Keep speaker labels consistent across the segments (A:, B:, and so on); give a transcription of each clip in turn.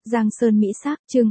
A: Giang Sơn Mỹ Sắc, chương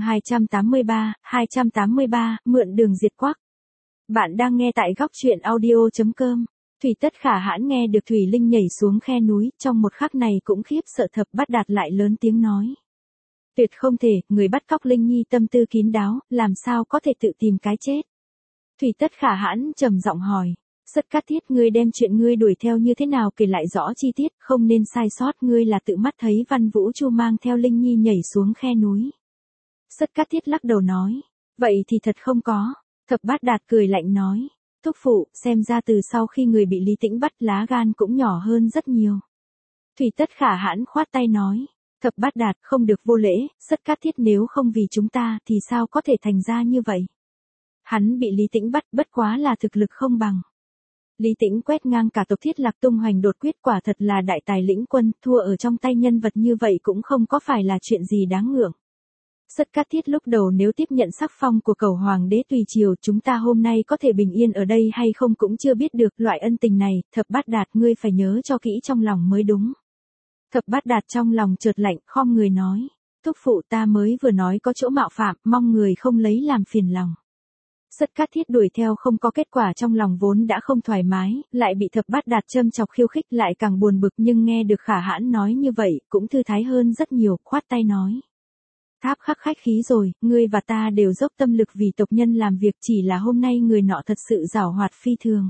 A: 283, mượn đường diệt quắc. Bạn đang nghe tại góc truyện audio.com. Thủy Tất Khả hãn nghe được Thủy Linh nhảy xuống khe núi, trong một khắc này cũng khiếp sợ Thập Bát Đạt lại lớn tiếng nói. Tuyệt không thể, người bắt cóc Linh Nhi tâm tư kín đáo, làm sao có thể tự tìm cái chết. Thủy Tất Khả hãn trầm giọng hỏi. Sất Cát Thiết, ngươi đem chuyện ngươi đuổi theo như thế nào kể lại rõ chi tiết, không nên sai sót, ngươi là tự mắt thấy Văn Vũ Chu mang theo Linh Nhi nhảy xuống khe núi. Sất Cát Thiết lắc đầu nói, vậy thì thật không có. Thập Bát Đạt cười lạnh nói, thúc phụ, xem ra từ sau khi người bị Lý Tĩnh bắt lá gan cũng nhỏ hơn rất nhiều. Thủy Tất Khả hãn khoát tay nói, Thập Bát Đạt không được vô lễ, Sất Cát Thiết nếu không vì chúng ta thì sao có thể thành ra như vậy. Hắn bị Lý Tĩnh bắt bất quá là thực lực không bằng. Lý Tĩnh quét ngang cả tộc Thiết Lạc tung hoành đột quyết, quả thật là đại tài lĩnh quân, thua ở trong tay nhân vật như vậy cũng không có phải là chuyện gì đáng ngưỡng. Sất Cát Thiết lúc đầu nếu tiếp nhận sắc phong của Cẩu Hoàng đế tùy triều, chúng ta hôm nay có thể bình yên ở đây hay không cũng chưa biết được, loại ân tình này, Thập Bát Đạt ngươi phải nhớ cho kỹ trong lòng mới đúng. Thập Bát Đạt trong lòng chợt lạnh, khom người nói, thúc phụ, ta mới vừa nói có chỗ mạo phạm, mong người không lấy làm phiền lòng. Sất Cát Thiết đuổi theo không có kết quả, trong lòng vốn đã không thoải mái, lại bị Thập Bát Đạt châm chọc khiêu khích lại càng buồn bực, nhưng nghe được Khả hãn nói như vậy, cũng thư thái hơn rất nhiều, khoát tay nói. Tháp khắc khách khí rồi, ngươi và ta đều dốc tâm lực vì tộc nhân làm việc, chỉ là hôm nay người nọ thật sự giảo hoạt phi thường.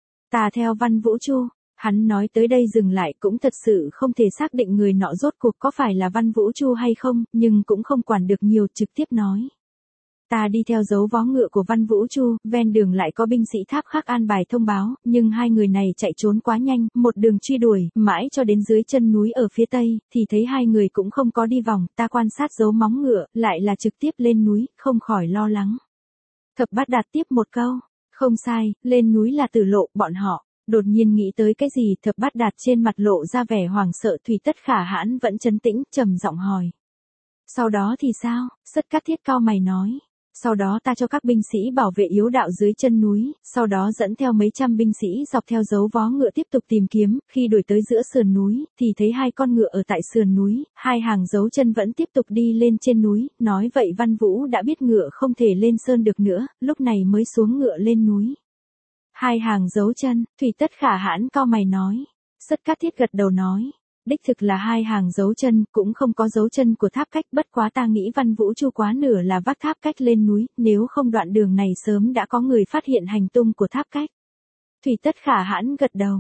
A: Ta theo Văn Vũ Chu, hắn nói tới đây dừng lại, cũng thật sự không thể xác định người nọ rốt cuộc có phải là Văn Vũ Chu hay không, nhưng cũng không quản được nhiều, trực tiếp nói. Ta đi theo dấu vó ngựa của Văn Vũ Chu, ven đường lại có binh sĩ Tháp Khắc an bài thông báo, nhưng hai người này chạy trốn quá nhanh, một đường truy đuổi, mãi cho đến dưới chân núi ở phía tây, thì thấy hai người cũng không có đi vòng, ta quan sát dấu móng ngựa, lại là trực tiếp lên núi, không khỏi lo lắng. Thập Bát Đạt tiếp một câu, không sai, lên núi là tử lộ, bọn họ. Đột nhiên nghĩ tới cái gì, Thập Bát Đạt trên mặt lộ ra vẻ hoảng sợ. Thủy Tất Khả hãn vẫn trấn tĩnh, trầm giọng hỏi. Sau đó thì sao? Sất Cát Thiết cau mày nói. Sau đó ta cho các binh sĩ bảo vệ yếu đạo dưới chân núi, sau đó dẫn theo mấy trăm binh sĩ dọc theo dấu vó ngựa tiếp tục tìm kiếm, khi đuổi tới giữa sườn núi, thì thấy hai con ngựa ở tại sườn núi, hai hàng dấu chân vẫn tiếp tục đi lên trên núi, nói vậy Văn Vũ đã biết ngựa không thể lên sơn được nữa, lúc này mới xuống ngựa lên núi. Hai hàng dấu chân, Thủy Tất Khả hãn cau mày nói. Sất Cát Thiết gật đầu nói. Đích thực là hai hàng dấu chân, cũng không có dấu chân của Tháp Cách, bất quá ta nghĩ Văn Vũ Chu quá nửa là vác Tháp Cách lên núi, nếu không đoạn đường này sớm đã có người phát hiện hành tung của Tháp Cách. Thủy Tất Khả hãn gật đầu.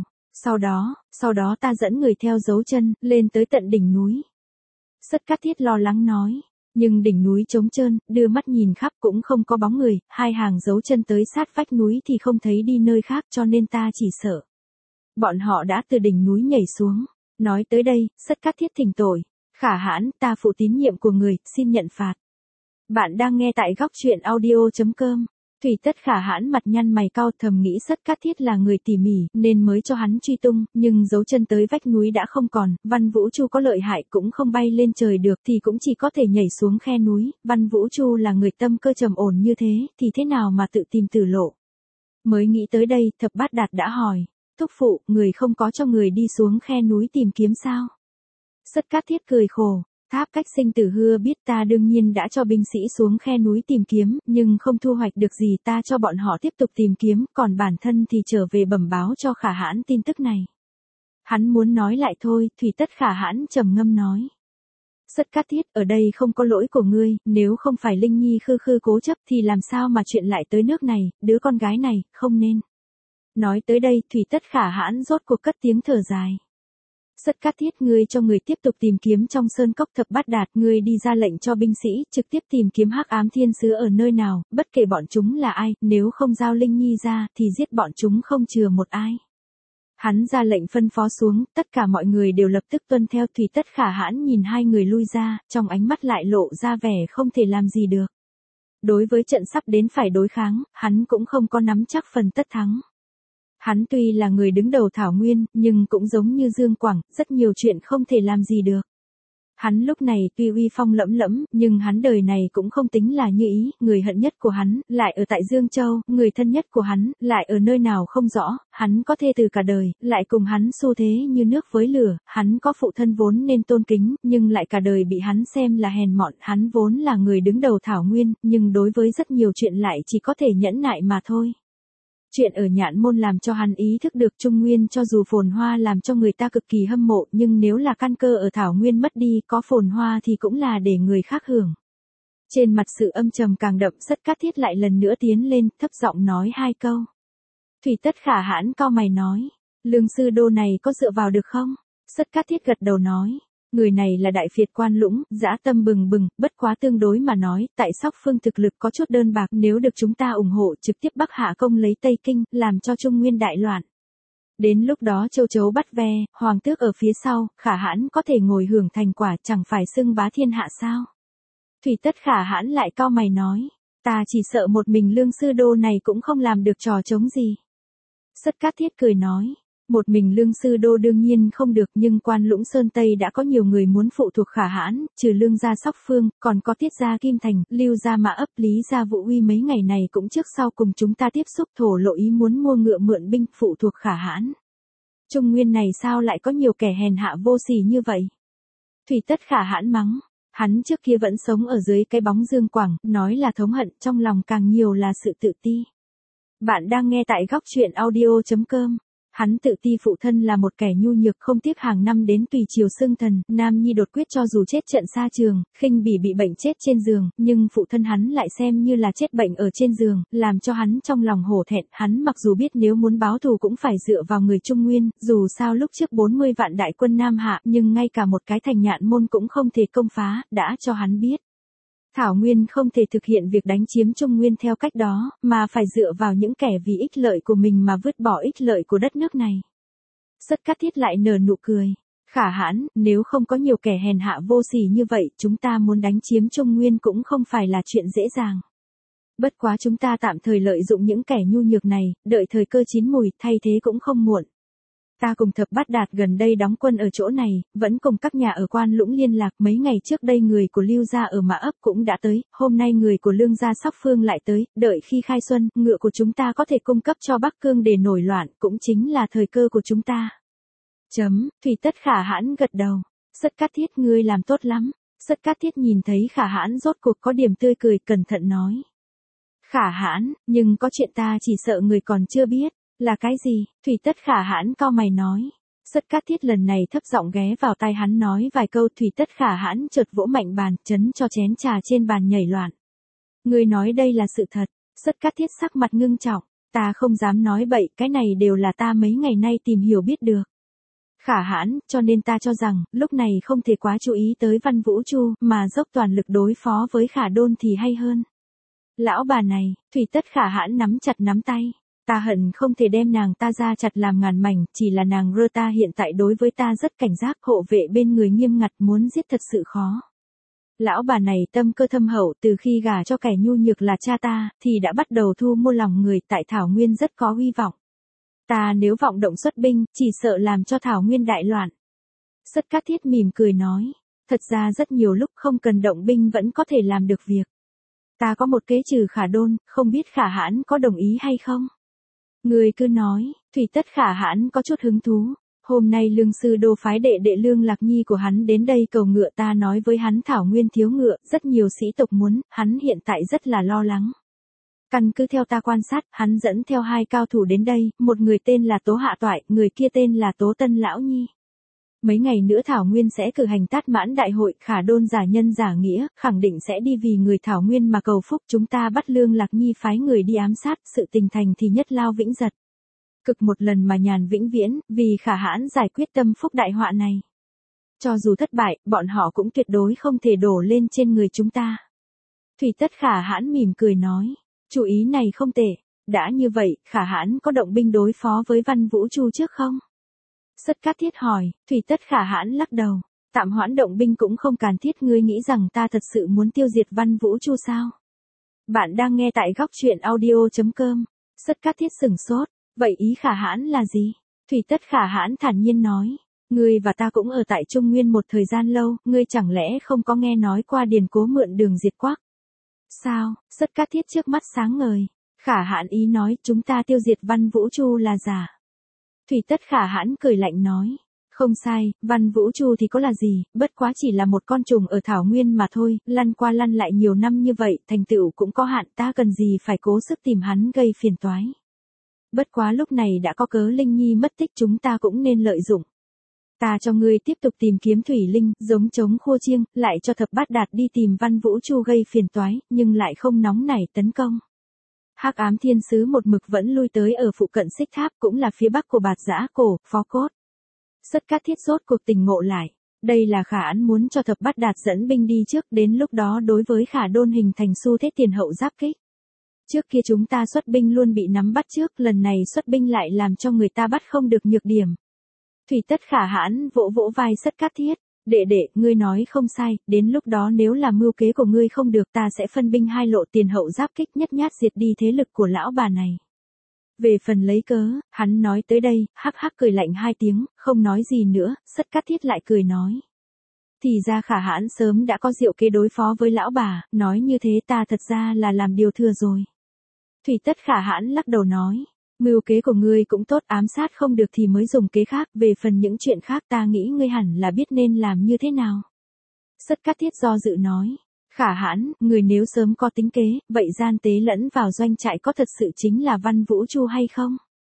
A: Sau đó ta dẫn người theo dấu chân, lên tới tận đỉnh núi. Sất Cát Thiết lo lắng nói. Nhưng đỉnh núi trống trơn, đưa mắt nhìn khắp cũng không có bóng người, hai hàng dấu chân tới sát vách núi thì không thấy đi nơi khác, cho nên ta chỉ sợ. Bọn họ đã từ đỉnh núi nhảy xuống. Nói tới đây, Sất Cát Thiết thỉnh tội. Khả hãn, ta phụ tín nhiệm của người, xin nhận phạt. Bạn đang nghe tại góc truyện audio.com. Thủy Tất Khả hãn mặt nhăn mày cau, thầm nghĩ Sất Cát Thiết là người tỉ mỉ, nên mới cho hắn truy tung, nhưng dấu chân tới vách núi đã không còn, Văn Vũ Chu có lợi hại cũng không bay lên trời được thì cũng chỉ có thể nhảy xuống khe núi, Văn Vũ Chu là người tâm cơ trầm ổn như thế nào mà tự tìm tử lộ. Mới nghĩ tới đây, Thập Bát Đạt đã hỏi. Thúc phụ, người không có cho người đi xuống khe núi tìm kiếm sao? Sất Cát Thiết cười khổ, Tháp Cách sinh tử hư biết, ta đương nhiên đã cho binh sĩ xuống khe núi tìm kiếm, nhưng không thu hoạch được gì, ta cho bọn họ tiếp tục tìm kiếm, còn bản thân thì trở về bẩm báo cho Khả hãn tin tức này. Hắn muốn nói lại thôi, Thủy Tất Khả hãn trầm ngâm nói. Sất Cát Thiết, ở đây không có lỗi của ngươi, nếu không phải Linh Nhi khư cố chấp thì làm sao mà chuyện lại tới nước này, đứa con gái này, không nên. Nói tới đây, Thủy Tất Khả hãn rốt cuộc cất tiếng thở dài. Sất Cát Thiết, ngươi cho người tiếp tục tìm kiếm trong sơn cốc. Thập Bát Đạt, ngươi đi ra lệnh cho binh sĩ trực tiếp tìm kiếm Hắc Ám Thiên Sứ ở nơi nào, bất kể bọn chúng là ai, nếu không giao Linh Nhi ra thì giết bọn chúng không chừa một ai. Hắn ra lệnh phân phó xuống, tất cả mọi người đều lập tức tuân theo. Thủy Tất Khả hãn nhìn hai người lui ra, trong ánh mắt lại lộ ra vẻ không thể làm gì được. Đối với trận sắp đến phải đối kháng, hắn cũng không có nắm chắc phần tất thắng. Hắn tuy là người đứng đầu Thảo Nguyên, nhưng cũng giống như Dương Quảng, rất nhiều chuyện không thể làm gì được. Hắn lúc này tuy uy phong lẫm lẫm, nhưng hắn đời này cũng không tính là như ý, người hận nhất của hắn, lại ở tại Dương Châu, người thân nhất của hắn, lại ở nơi nào không rõ, hắn có thê từ cả đời, lại cùng hắn xu thế như nước với lửa, hắn có phụ thân vốn nên tôn kính, nhưng lại cả đời bị hắn xem là hèn mọn, hắn vốn là người đứng đầu Thảo Nguyên, nhưng đối với rất nhiều chuyện lại chỉ có thể nhẫn nại mà thôi. Chuyện ở Nhạn Môn làm cho hắn ý thức được Trung Nguyên cho dù phồn hoa làm cho người ta cực kỳ hâm mộ, nhưng nếu là căn cơ ở Thảo Nguyên mất đi, có phồn hoa thì cũng là để người khác hưởng. Trên mặt sự âm trầm càng đậm, Sất Cát Thiết lại lần nữa tiến lên, thấp giọng nói hai câu. Thủy Tất Khả hãn cau mày nói, Lương sư đô này có dựa vào được không? Sất Cát Thiết gật đầu nói. Người này là đại phiệt Quan Lũng, dã tâm bừng bừng, bất quá tương đối mà nói, tại Sóc Phương thực lực có chút đơn bạc, nếu được chúng ta ủng hộ trực tiếp Bắc hạ công lấy Tây Kinh, làm cho Trung Nguyên đại loạn. Đến lúc đó châu chấu bắt ve, hoàng tước ở phía sau, Khả hãn có thể ngồi hưởng thành quả, chẳng phải xưng bá thiên hạ sao? Thủy Tất Khả hãn lại cau mày nói, ta chỉ sợ một mình Lương sư đô này cũng không làm được trò trống gì. Sất Cát Thiết cười nói. Một mình Lương sư đô đương nhiên không được, nhưng Quan Lũng Sơn Tây đã có nhiều người muốn phụ thuộc Khả hãn, trừ Lương gia Sóc Phương, còn có Tiết gia Kim Thành, Lưu gia Mã Ấp, Lý gia Vũ Uy mấy ngày này cũng trước sau cùng chúng ta tiếp xúc, thổ lộ ý muốn mua ngựa mượn binh phụ thuộc Khả hãn. Trung Nguyên này sao lại có nhiều kẻ hèn hạ vô sỉ như vậy? Thủy Tất Khả hãn mắng. Hắn trước kia vẫn sống ở dưới cái bóng dương quảng, nói là thống hận, trong lòng càng nhiều là sự tự ti. Bạn đang nghe tại góc truyện audio.com. Hắn tự ti phụ thân là một kẻ nhu nhược không tiếc hàng năm đến tùy triều xưng thần, Nam Nhi đột quyết cho dù chết trận xa trường, khinh bỉ bị bệnh chết trên giường, nhưng phụ thân hắn lại xem như là chết bệnh ở trên giường, làm cho hắn trong lòng hổ thẹn, hắn mặc dù biết nếu muốn báo thù cũng phải dựa vào người Trung Nguyên, dù sao lúc trước 40 vạn đại quân Nam Hạ, nhưng ngay cả một cái thành Nhạn Môn cũng không thể công phá, đã cho hắn biết. Thảo Nguyên không thể thực hiện việc đánh chiếm Trung Nguyên theo cách đó, mà phải dựa vào những kẻ vì ích lợi của mình mà vứt bỏ ích lợi của đất nước này. Sất Cát Thiết lại nở nụ cười. Khả hãn, nếu không có nhiều kẻ hèn hạ vô sỉ như vậy, chúng ta muốn đánh chiếm Trung Nguyên cũng không phải là chuyện dễ dàng. Bất quá chúng ta tạm thời lợi dụng những kẻ nhu nhược này, đợi thời cơ chín mùi, thay thế cũng không muộn. Ta cùng Thập Bát Đạt gần đây đóng quân ở chỗ này, vẫn cùng các nhà ở Quan Lũng liên lạc, mấy ngày trước đây người của Lưu gia ở Mã Ấp cũng đã tới, hôm nay người của Lương gia Sóc Phương lại tới, đợi khi khai xuân, ngựa của chúng ta có thể cung cấp cho Bắc Cương để nổi loạn, cũng chính là thời cơ của chúng ta. Thủy Tất Khả hãn gật đầu. Sất Cát Thiết ngươi làm tốt lắm. Sất Cát Thiết nhìn thấy Khả hãn rốt cuộc có điểm tươi cười, cẩn thận nói. Khả hãn, nhưng có chuyện ta chỉ sợ người còn chưa biết. Là cái gì? Thủy Tất Khả hãn cau mày nói. Sất Cát Thiết lần này thấp giọng ghé vào tai hắn nói vài câu, Thủy Tất Khả hãn chợt vỗ mạnh bàn, chấn cho chén trà trên bàn nhảy loạn. Ngươi nói đây là sự thật. Sất Cát Thiết sắc mặt ngưng trọng. Ta không dám nói bậy, cái này đều là ta mấy ngày nay tìm hiểu biết được. Khả hãn, cho nên ta cho rằng, lúc này không thể quá chú ý tới Văn Vũ Chu, mà dốc toàn lực đối phó với Khả Đôn thì hay hơn. Lão bà này, Thủy Tất Khả hãn nắm chặt nắm tay. Ta hận không thể đem nàng ta ra chặt làm ngàn mảnh, chỉ là nàng rơ ta hiện tại đối với ta rất cảnh giác, hộ vệ bên người nghiêm ngặt, muốn giết thật sự khó. Lão bà này tâm cơ thâm hậu, từ khi gả cho kẻ nhu nhược là cha ta, thì đã bắt đầu thu mua lòng người, tại Thảo Nguyên rất có hy vọng. Ta nếu vọng động xuất binh, chỉ sợ làm cho Thảo Nguyên đại loạn. Sất Cát Thiết mỉm cười nói, thật ra rất nhiều lúc không cần động binh vẫn có thể làm được việc. Ta có một kế trừ Khả Đôn, không biết Khả hãn có đồng ý hay không? Người cứ nói. Thủy Tất Khả hãn có chút hứng thú. Hôm nay Lương sư đô phái đệ đệ Lương Lạc Nhi của hắn đến đây cầu ngựa, ta nói với hắn Thảo Nguyên thiếu ngựa, rất nhiều sĩ tộc muốn, hắn hiện tại rất là lo lắng. Căn cứ theo ta quan sát, hắn dẫn theo hai cao thủ đến đây, một người tên là Tố Hạ Toại, người kia tên là Tố Tân Lão Nhi. Mấy ngày nữa Thảo Nguyên sẽ cử hành Tát Mãn đại hội, Khả Đôn giả nhân giả nghĩa, khẳng định sẽ đi vì người Thảo Nguyên mà cầu phúc, chúng ta bắt Lương Lạc Nhi phái người đi ám sát, sự tình thành thì nhất lao vĩnh giật. Cực một lần mà nhàn vĩnh viễn, vì Khả hãn giải quyết tâm phúc đại họa này. Cho dù thất bại, bọn họ cũng tuyệt đối không thể đổ lên trên người chúng ta. Thủy Tất Khả hãn mỉm cười nói, chủ ý này không tệ, đã như vậy, Khả hãn có động binh đối phó với Văn Vũ Chu trước không? Sất Cát Thiết hỏi. Thủy Tất Khả hãn lắc đầu. Tạm hoãn động binh cũng không cần thiết, ngươi nghĩ rằng ta thật sự muốn tiêu diệt Văn Vũ Chu sao? Bạn đang nghe tại góc truyện audio.com. Sất Cát Thiết sửng sốt. Vậy ý Khả hãn là gì? Thủy Tất Khả hãn thản nhiên nói. Ngươi và ta cũng ở tại Trung Nguyên một thời gian lâu, ngươi chẳng lẽ không có nghe nói qua Điền Cố mượn Đường diệt Quắc? Sao? Sất Cát Thiết trước mắt sáng ngời. Khả Hãn ý nói chúng ta tiêu diệt Văn Vũ Chu là giả. Thủy Tất Khả Hãn cười lạnh nói. Không sai, Văn Vũ Chu thì có là gì, bất quá chỉ là một con trùng ở Thảo Nguyên mà thôi, lăn qua lăn lại nhiều năm như vậy, thành tựu cũng có hạn, ta cần gì phải cố sức tìm hắn gây phiền toái. Bất quá lúc này đã có cớ Linh Nhi mất tích, chúng ta cũng nên lợi dụng. Ta cho ngươi tiếp tục tìm kiếm Thủy Linh, giống trống khua chiêng, lại cho Thập Bát Đạt đi tìm Văn Vũ Chu gây phiền toái, nhưng lại không nóng nảy tấn công. Hắc Ám Thiên Sứ một mực vẫn lui tới ở phụ cận Xích Tháp, cũng là phía bắc của Bạt Giã Cổ, Phó Cốt. Sất Cát Thiết rốt cuộc tỉnh ngộ lại. Đây là Khả Ẵn muốn cho Thập Bát Đạt dẫn binh đi trước, đến lúc đó đối với Khả Đôn hình thành xu thế tiền hậu giáp kích. Trước kia chúng ta xuất binh luôn bị nắm bắt trước, lần này xuất binh lại làm cho người ta bắt không được nhược điểm. Thủy Tất Khả Hãn vỗ vỗ vai Sất Cát Thiết. Đệ đệ, ngươi nói không sai, đến lúc đó nếu là mưu kế của ngươi không được, ta sẽ phân binh hai lộ tiền hậu giáp kích, nhất nhát diệt đi thế lực của lão bà này. Về phần lấy cớ, hắn nói tới đây, hắc hắc cười lạnh hai tiếng, không nói gì nữa. Sất Cát Thiết lại cười nói. Thì ra Khả Hãn sớm đã có diệu kế đối phó với lão bà, nói như thế ta thật ra là làm điều thừa rồi. Thủy Tất Khả Hãn lắc đầu nói. Mưu kế của ngươi cũng tốt, ám sát không được thì mới dùng kế khác, về phần những chuyện khác ta nghĩ ngươi hẳn là biết nên làm như thế nào. Sất Cát Thiết do dự nói. Khả Hãn, người nếu sớm có tính kế, vậy gian tế lẫn vào doanh trại có thật sự chính là Văn Vũ Chu hay không?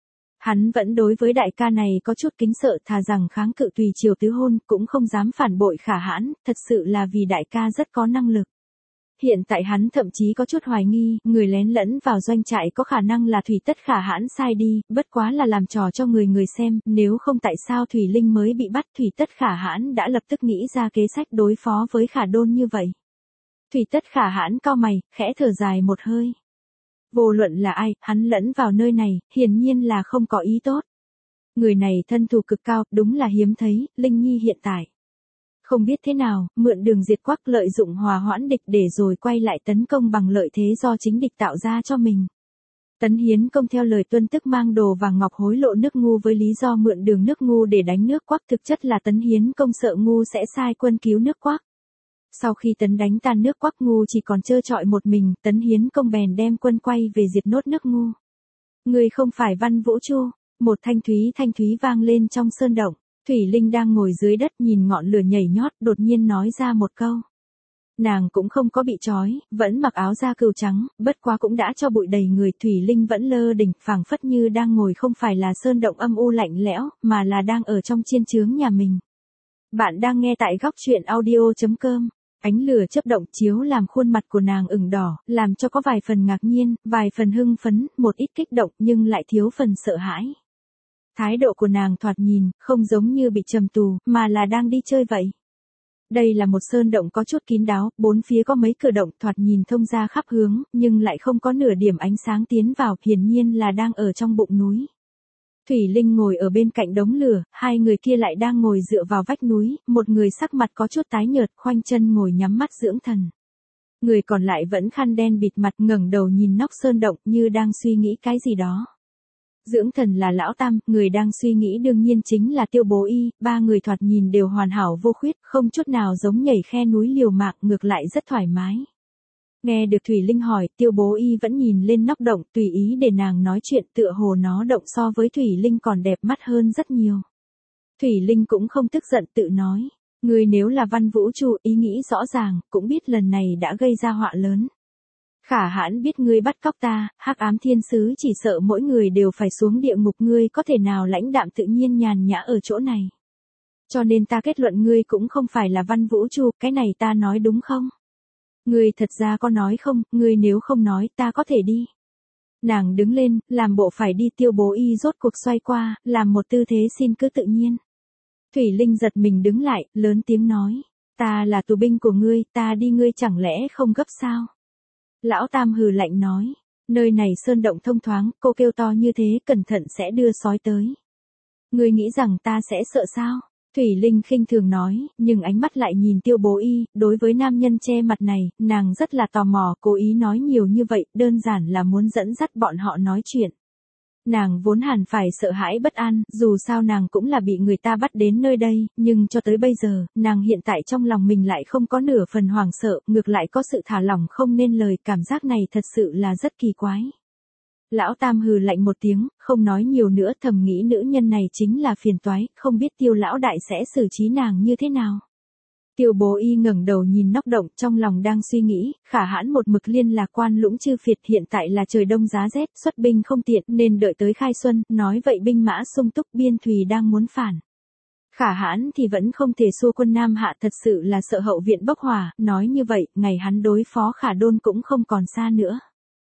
A: Hắn vẫn đối với đại ca này có chút kính sợ, thà rằng kháng cự tùy chiều tứ hôn, cũng không dám phản bội Khả Hãn, thật sự là vì đại ca rất có năng lực. Hiện tại hắn thậm chí có chút hoài nghi, người lén lẫn vào doanh trại có khả năng là Thủy Tất Khả Hãn sai đi, bất quá là làm trò cho người xem, nếu không tại sao Thủy Linh mới bị bắt. Thủy Tất Khả Hãn đã lập tức nghĩ ra kế sách đối phó với Khả Đôn như vậy. Thủy Tất Khả Hãn cau mày, khẽ thở dài một hơi. Vô luận là ai, hắn lẫn vào nơi này, hiển nhiên là không có ý tốt. Người này thân thủ cực cao, đúng là hiếm thấy. Linh Nhi hiện tại không biết thế nào, mượn Đường diệt Quắc, lợi dụng hòa hoãn địch để rồi quay lại tấn công bằng lợi thế do chính địch tạo ra cho mình. Tấn Hiến Công theo lời tuân tức mang đồ vàng ngọc hối lộ nước Ngu với lý do mượn đường nước Ngu để đánh nước Quắc, thực chất là Tấn Hiến Công sợ Ngu sẽ sai quân cứu nước Quắc. Sau khi Tấn đánh tan nước Quắc, Ngu chỉ còn trơ trọi một mình, Tấn Hiến Công bèn đem quân quay về diệt nốt nước Ngu. Người không phải Văn Vũ Chu. Một thanh thúy vang lên trong sơn động. Thủy Linh đang ngồi dưới đất nhìn ngọn lửa nhảy nhót, đột nhiên nói ra một câu. Nàng cũng không có bị trói, vẫn mặc áo da cừu trắng, bất quá cũng đã cho bụi đầy người. Thủy Linh vẫn lơ đỉnh, phảng phất như đang ngồi không phải là sơn động âm u lạnh lẽo, mà là đang ở trong chiên chướng nhà mình. Bạn đang nghe tại góc truyện audio.com. Ánh lửa chớp động chiếu làm khuôn mặt của nàng ửng đỏ, làm cho có vài phần ngạc nhiên, vài phần hưng phấn, một ít kích động nhưng lại thiếu phần sợ hãi. Thái độ của nàng thoạt nhìn, không giống như bị trầm tù, mà là đang đi chơi vậy. Đây là một sơn động có chút kín đáo, bốn phía có mấy cửa động thoạt nhìn thông ra khắp hướng, nhưng lại không có nửa điểm ánh sáng tiến vào, hiển nhiên là đang ở trong bụng núi. Thủy Linh ngồi ở bên cạnh đống lửa, hai người kia lại đang ngồi dựa vào vách núi, một người sắc mặt có chút tái nhợt, khoanh chân ngồi nhắm mắt dưỡng thần. Người còn lại vẫn khăn đen bịt mặt, ngẩng đầu nhìn nóc sơn động như đang suy nghĩ cái gì đó. Dưỡng thần là Lão Tam, người đang suy nghĩ đương nhiên chính là Tiêu Bố Y, ba người thoạt nhìn đều hoàn hảo vô khuyết, không chút nào giống nhảy khe núi liều mạng, ngược lại rất thoải mái. Nghe được Thủy Linh hỏi, Tiêu Bố Y vẫn nhìn lên nóc động, tùy ý để nàng nói chuyện, tựa hồ nó động so với Thủy Linh còn đẹp mắt hơn rất nhiều. Thủy Linh cũng không tức giận, tự nói, người nếu là Văn Vũ Chu, ý nghĩ rõ ràng, cũng biết lần này đã gây ra họa lớn. Khả Hãn biết ngươi bắt cóc ta, Hắc Ám Thiên Sứ chỉ sợ mỗi người đều phải xuống địa ngục, ngươi có thể nào lãnh đạm tự nhiên nhàn nhã ở chỗ này. Cho nên ta kết luận ngươi cũng không phải là Văn Vũ Chu, cái này ta nói đúng không? Ngươi thật ra có nói không, ngươi nếu không nói ta có thể đi. Nàng đứng lên, làm bộ phải đi. Tiêu Bố Y rốt cuộc xoay qua, làm một tư thế xin cứ tự nhiên. Thủy Linh giật mình đứng lại, lớn tiếng nói, ta là tù binh của ngươi, ta đi ngươi chẳng lẽ không gấp sao? Lão Tam hừ lạnh nói, nơi này sơn động thông thoáng, cô kêu to như thế cẩn thận sẽ đưa sói tới. Ngươi nghĩ rằng ta sẽ sợ sao? Thủy Linh khinh thường nói, nhưng ánh mắt lại nhìn Tiêu Bố Y, đối với nam nhân che mặt này, nàng rất là tò mò, cố ý nói nhiều như vậy, đơn giản là muốn dẫn dắt bọn họ nói chuyện. Nàng vốn hẳn phải sợ hãi bất an, dù sao nàng cũng là bị người ta bắt đến nơi đây, nhưng cho tới bây giờ, nàng hiện tại trong lòng mình lại không có nửa phần hoảng sợ, ngược lại có sự thả lỏng không nên lời, cảm giác này thật sự là rất kỳ quái. Lão Tam hừ lạnh một tiếng, không nói nhiều nữa, thầm nghĩ nữ nhân này chính là phiền toái, không biết Tiêu lão đại sẽ xử trí nàng như thế nào. Tiêu Bố Y ngẩng đầu nhìn nóc động, trong lòng đang suy nghĩ, Khả Hãn một mực liên lạc Quan Lũng Chư Phiệt, hiện tại là trời đông giá rét, xuất binh không tiện nên đợi tới khai xuân, nói vậy binh mã sung túc, biên thùy đang muốn phản. Khả Hãn thì vẫn không thể xua quân Nam hạ, thật sự là sợ hậu viện bốc hỏa, nói như vậy, ngày hắn đối phó Khả Đôn cũng không còn xa nữa.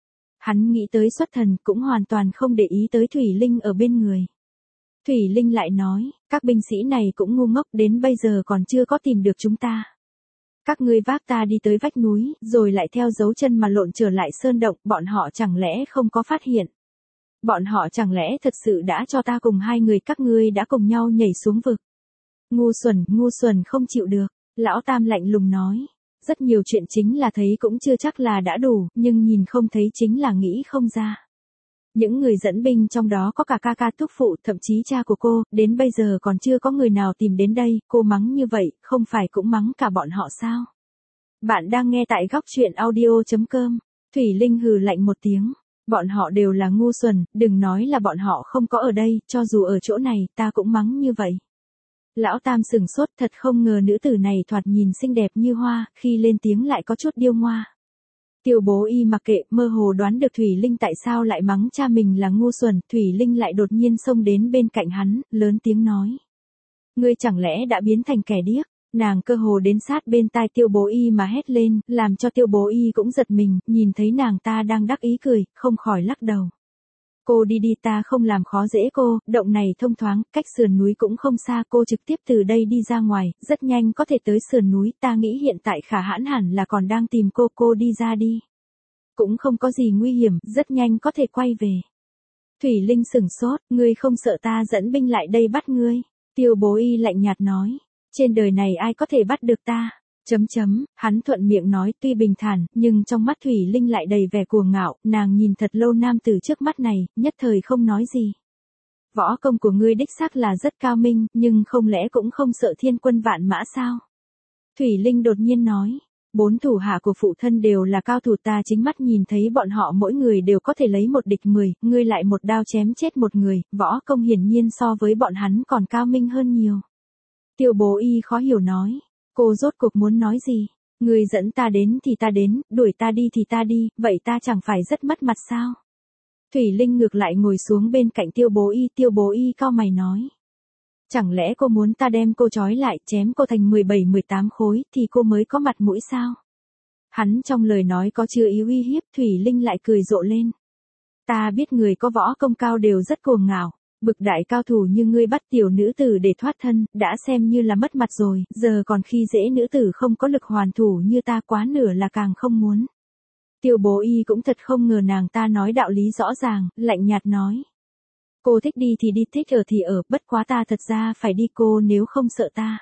A: Hắn nghĩ tới xuất thần, cũng hoàn toàn không để ý tới Thủy Linh ở bên người. Thủy Linh lại nói, các binh sĩ này cũng ngu ngốc, đến bây giờ còn chưa có tìm được chúng ta. Các ngươi vác ta đi tới vách núi, rồi lại theo dấu chân mà lộn trở lại sơn động, bọn họ chẳng lẽ không có phát hiện. Bọn họ chẳng lẽ thật sự đã cho ta cùng hai người các ngươi đã cùng nhau nhảy xuống vực. Ngu xuẩn không chịu được, Lão Tam lạnh lùng nói. Rất nhiều chuyện chính là thấy cũng chưa chắc là đã đủ, nhưng nhìn không thấy chính là nghĩ không ra. Những người dẫn binh trong đó có cả ca ca thúc phụ, thậm chí cha của cô, đến bây giờ còn chưa có người nào tìm đến đây, cô mắng như vậy, không phải cũng mắng cả bọn họ sao? Bạn đang nghe tại góc truyện audio.com. Thủy Linh hừ lạnh một tiếng. Bọn họ đều là ngu xuẩn, đừng nói là bọn họ không có ở đây, cho dù ở chỗ này, ta cũng mắng như vậy. Lão Tam sừng sốt, thật không ngờ nữ tử này thoạt nhìn xinh đẹp như hoa, khi lên tiếng lại có chút điêu ngoa. Tiêu Bố Y mặc kệ, mơ hồ đoán được Thủy Linh tại sao lại mắng cha mình là ngu xuẩn, Thủy Linh lại đột nhiên xông đến bên cạnh hắn, lớn tiếng nói. Ngươi chẳng lẽ đã biến thành kẻ điếc? Nàng cơ hồ đến sát bên tai Tiêu Bố Y mà hét lên, làm cho Tiêu Bố Y cũng giật mình, nhìn thấy nàng ta đang đắc ý cười, không khỏi lắc đầu. Cô đi đi, ta không làm khó dễ cô, động này thông thoáng, cách sườn núi cũng không xa, cô trực tiếp từ đây đi ra ngoài, rất nhanh có thể tới sườn núi, ta nghĩ hiện tại Khả Hãn hẳn là còn đang tìm cô đi ra đi. Cũng không có gì nguy hiểm, rất nhanh có thể quay về. Thủy Linh sửng sốt, ngươi không sợ ta dẫn binh lại đây bắt ngươi? Tiêu Bố Y lạnh nhạt nói, trên đời này ai có thể bắt được ta? Hắn thuận miệng nói tuy bình thản, nhưng trong mắt Thủy Linh lại đầy vẻ cuồng ngạo, nàng nhìn thật lâu nam tử trước mắt này, nhất thời không nói gì. Võ công của ngươi đích xác là rất cao minh, nhưng không lẽ cũng không sợ thiên quân vạn mã sao? Thủy Linh đột nhiên nói, 4 thủ hạ của phụ thân đều là cao thủ, ta chính mắt nhìn thấy bọn họ mỗi người đều có thể lấy một địch 10, ngươi lại một đao chém chết một người, võ công hiển nhiên so với bọn hắn còn cao minh hơn nhiều. Tiêu Bố Y khó hiểu nói. Cô rốt cuộc muốn nói gì? Người dẫn ta đến thì ta đến, đuổi ta đi thì ta đi, vậy ta chẳng phải rất mất mặt sao? Thủy Linh ngược lại ngồi xuống bên cạnh Tiêu Bố Y cau mày nói. Chẳng lẽ cô muốn ta đem cô trói lại, chém cô thành 17-18 khối, thì cô mới có mặt mũi sao? Hắn trong lời nói có chứa ý uy hiếp, Thủy Linh lại cười rộ lên. Ta biết người có võ công cao đều rất cuồng ngạo. Bực đại cao thủ như ngươi bắt tiểu nữ tử để thoát thân, đã xem như là mất mặt rồi, giờ còn khi dễ nữ tử không có lực hoàn thủ như ta, quá nửa là càng không muốn. Tiêu Bố Y cũng thật không ngờ nàng ta nói đạo lý rõ ràng, lạnh nhạt nói. Cô thích đi thì đi, thích ở thì ở, bất quá ta thật ra phải đi, cô nếu không sợ ta.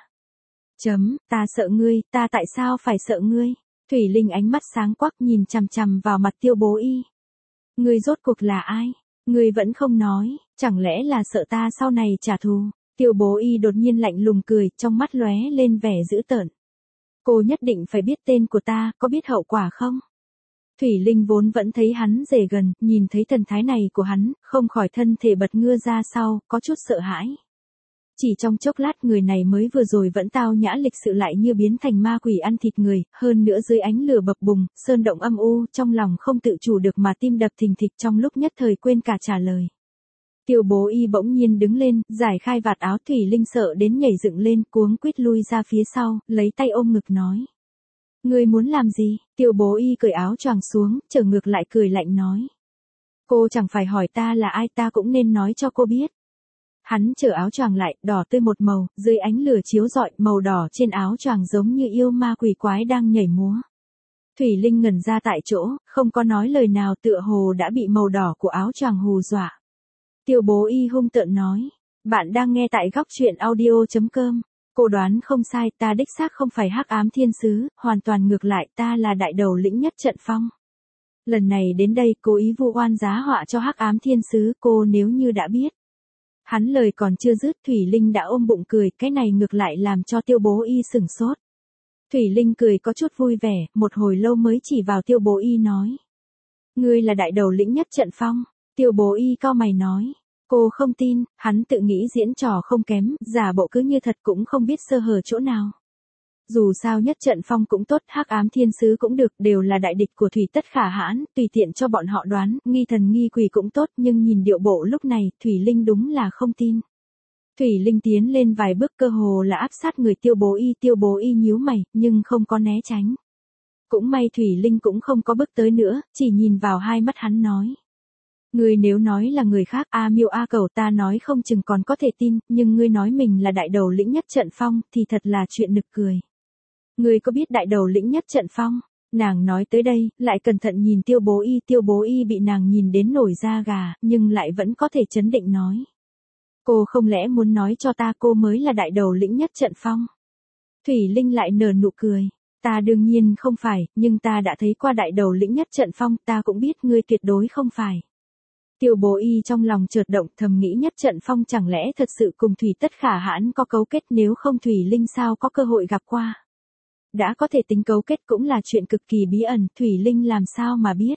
A: Ta sợ ngươi, ta tại sao phải sợ ngươi? Thủy Linh ánh mắt sáng quắc nhìn chằm chằm vào mặt Tiêu Bố Y. Ngươi rốt cuộc là ai? Ngươi vẫn không nói, chẳng lẽ là sợ ta sau này trả thù? Tiêu Bố Y đột nhiên lạnh lùng cười, trong mắt lóe lên vẻ dữ tợn. Cô nhất định phải biết tên của ta, có biết hậu quả không? Thủy Linh vốn vẫn thấy hắn rể gần, nhìn thấy thần thái này của hắn, không khỏi thân thể bật ngưa ra sau, có chút sợ hãi. Chỉ trong chốc lát người này mới vừa rồi vẫn tao nhã lịch sự lại như biến thành ma quỷ ăn thịt người, hơn nữa dưới ánh lửa bập bùng, sơn động âm u, trong lòng không tự chủ được mà tim đập thình thịch, trong lúc nhất thời quên cả trả lời. Tiêu Bố Y bỗng nhiên đứng lên, giải khai vạt áo, Thủy Linh sợ đến nhảy dựng lên, cuống quýt lui ra phía sau, lấy tay ôm ngực nói. Ngươi muốn làm gì? Tiêu Bố Y cởi áo choàng xuống, trở ngược lại cười lạnh nói. Cô chẳng phải hỏi ta là ai, ta cũng nên nói cho cô biết. Hắn trở áo choàng lại, đỏ tươi một màu, dưới ánh lửa chiếu rọi, màu đỏ trên áo choàng giống như yêu ma quỷ quái đang nhảy múa. Thủy Linh ngẩn ra tại chỗ, không có nói lời nào, tựa hồ đã bị màu đỏ của áo choàng hù dọa. Tiêu Bố Y hung tợn nói, bạn đang nghe tại góc truyện audio.com. Cô đoán không sai, ta đích xác không phải hắc ám thiên sứ, hoàn toàn ngược lại, ta là đại đầu lĩnh nhất trận phong. Lần này đến đây cố ý vu oan giá họa cho Hắc Ám Thiên Sứ, cô nếu như đã biết. Hắn lời còn chưa dứt Thủy Linh đã ôm bụng cười, cái này ngược lại làm cho Tiêu Bố Y sửng sốt. Thủy Linh cười có chút vui vẻ, một hồi lâu mới chỉ vào Tiêu Bố Y nói. Ngươi là đại đầu lĩnh nhất trận phong. Tiêu Bố Y cau mày nói. Cô không tin, hắn tự nghĩ diễn trò không kém, giả bộ cứ như thật cũng không biết sơ hở chỗ nào. Dù sao nhất trận phong cũng tốt, Hắc Ám Thiên Sứ cũng được, đều là đại địch của Thủy Tất Khả Hãn, tùy tiện cho bọn họ đoán, nghi thần nghi quỷ cũng tốt, nhưng nhìn điệu bộ lúc này, Thủy Linh đúng là không tin. Thủy Linh tiến lên vài bước cơ hồ là áp sát người Tiêu Bố Y nhíu mày, nhưng không có né tránh. Cũng may Thủy Linh cũng không có bước tới nữa, chỉ nhìn vào hai mắt hắn nói. Ngươi nếu nói là người khác, A Miêu A Cẩu ta nói không chừng còn có thể tin, nhưng ngươi nói mình là đại đầu lĩnh nhất trận phong, thì thật là chuyện nực cười. Ngươi có biết đại đầu lĩnh nhất trận phong? Nàng nói tới đây, lại cẩn thận nhìn Tiêu Bố Y bị nàng nhìn đến nổi da gà, nhưng lại vẫn có thể chấn định nói. Cô không lẽ muốn nói cho ta cô mới là đại đầu lĩnh nhất trận phong? Thủy Linh lại nở nụ cười. Ta đương nhiên không phải, nhưng ta đã thấy qua đại đầu lĩnh nhất trận phong, ta cũng biết ngươi tuyệt đối không phải. Tiêu Bố Y trong lòng chợt động, thầm nghĩ nhất trận phong chẳng lẽ thật sự cùng Thủy Tất Khả Hãn có cấu kết, nếu không Thủy Linh sao có cơ hội gặp qua. Đã có thể tính cấu kết cũng là chuyện cực kỳ bí ẩn, Thủy Linh làm sao mà biết.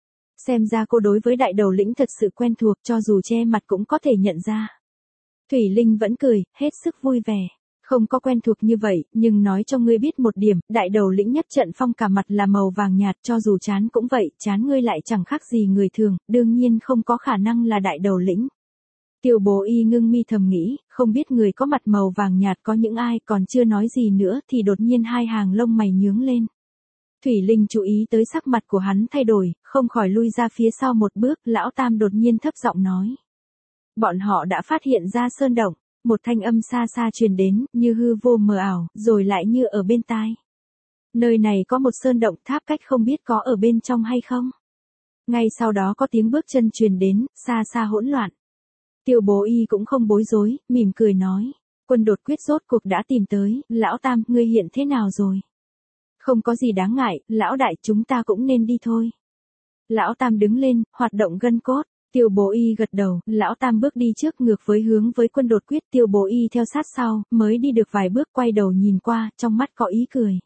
A: Xem ra cô đối với đại đầu lĩnh thật sự quen thuộc, cho dù che mặt cũng có thể nhận ra. Thủy Linh vẫn cười, hết sức vui vẻ. Không có quen thuộc như vậy, nhưng nói cho ngươi biết một điểm, đại đầu lĩnh nhất trận phong cả mặt là màu vàng nhạt, cho dù chán cũng vậy, chán ngươi lại chẳng khác gì người thường, đương nhiên không có khả năng là đại đầu lĩnh. Tiêu Bố Y ngưng mi thầm nghĩ, không biết người có mặt màu vàng nhạt có những ai, còn chưa nói gì nữa thì đột nhiên hai hàng lông mày nhướng lên. Thủy Linh chú ý tới sắc mặt của hắn thay đổi, không khỏi lui ra phía sau một bước, lão Tam đột nhiên thấp giọng nói. Bọn họ đã phát hiện ra sơn động. Một thanh âm xa xa truyền đến, như hư vô mờ ảo, rồi lại như ở bên tai. Nơi này có một sơn động, tháp cách không biết có ở bên trong hay không. Ngay sau đó có tiếng bước chân truyền đến, xa xa hỗn loạn. Tiêu Bố Y cũng không bối rối, mỉm cười nói. Quân đột quyết rốt cuộc đã tìm tới, lão Tam, ngươi hiện thế nào rồi? Không có gì đáng ngại, lão đại, chúng ta cũng nên đi thôi. Lão Tam đứng lên, hoạt động gân cốt. Tiêu Bố Y gật đầu, lão Tam bước đi trước ngược với hướng với quân đột quyết, Tiêu Bố Y theo sát sau, mới đi được vài bước quay đầu nhìn qua, trong mắt có ý cười.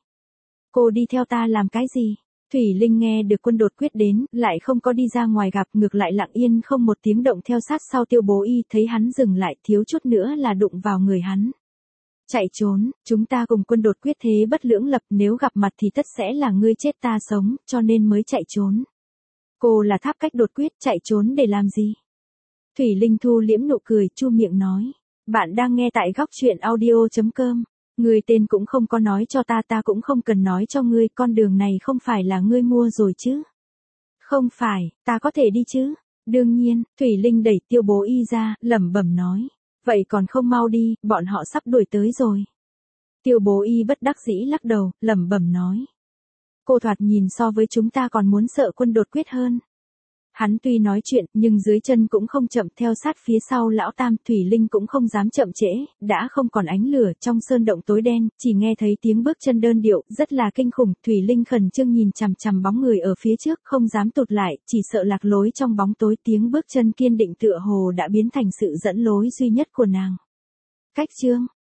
A: Cô đi theo ta làm cái gì? Thủy Linh nghe được quân đột quyết đến, lại không có đi ra ngoài gặp, ngược lại lặng yên không một tiếng động theo sát sau Tiêu Bố Y, thấy hắn dừng lại, thiếu chút nữa là đụng vào người hắn. Chạy trốn, chúng ta cùng quân đột quyết thế bất lưỡng lập, nếu gặp mặt thì tất sẽ là ngươi chết ta sống, cho nên mới chạy trốn. Cô là tháp cách đột quyết, chạy trốn để làm gì? Thủy Linh thu liễm nụ cười, chu miệng nói. Bạn đang nghe tại góc truyện audio.com. Ngươi tên cũng không có nói cho ta, ta cũng không cần nói cho ngươi, con đường này không phải là ngươi mua rồi chứ? Không phải, ta có thể đi chứ? Đương nhiên, Thủy Linh đẩy Tiêu Bố Y ra, lẩm bẩm nói. Vậy còn không mau đi, bọn họ sắp đuổi tới rồi. Tiêu Bố Y bất đắc dĩ lắc đầu, lẩm bẩm nói. Cô thoạt nhìn so với chúng ta còn muốn sợ quân đột quyết hơn. Hắn tuy nói chuyện, nhưng dưới chân cũng không chậm, theo sát phía sau lão Tam. Thủy Linh cũng không dám chậm trễ, đã không còn ánh lửa, trong sơn động tối đen, chỉ nghe thấy tiếng bước chân đơn điệu, rất là kinh khủng. Thủy Linh khẩn trương nhìn chằm chằm bóng người ở phía trước, không dám tụt lại, chỉ sợ lạc lối trong bóng tối. Tiếng bước chân kiên định tựa hồ đã biến thành sự dẫn lối duy nhất của nàng. Cách chương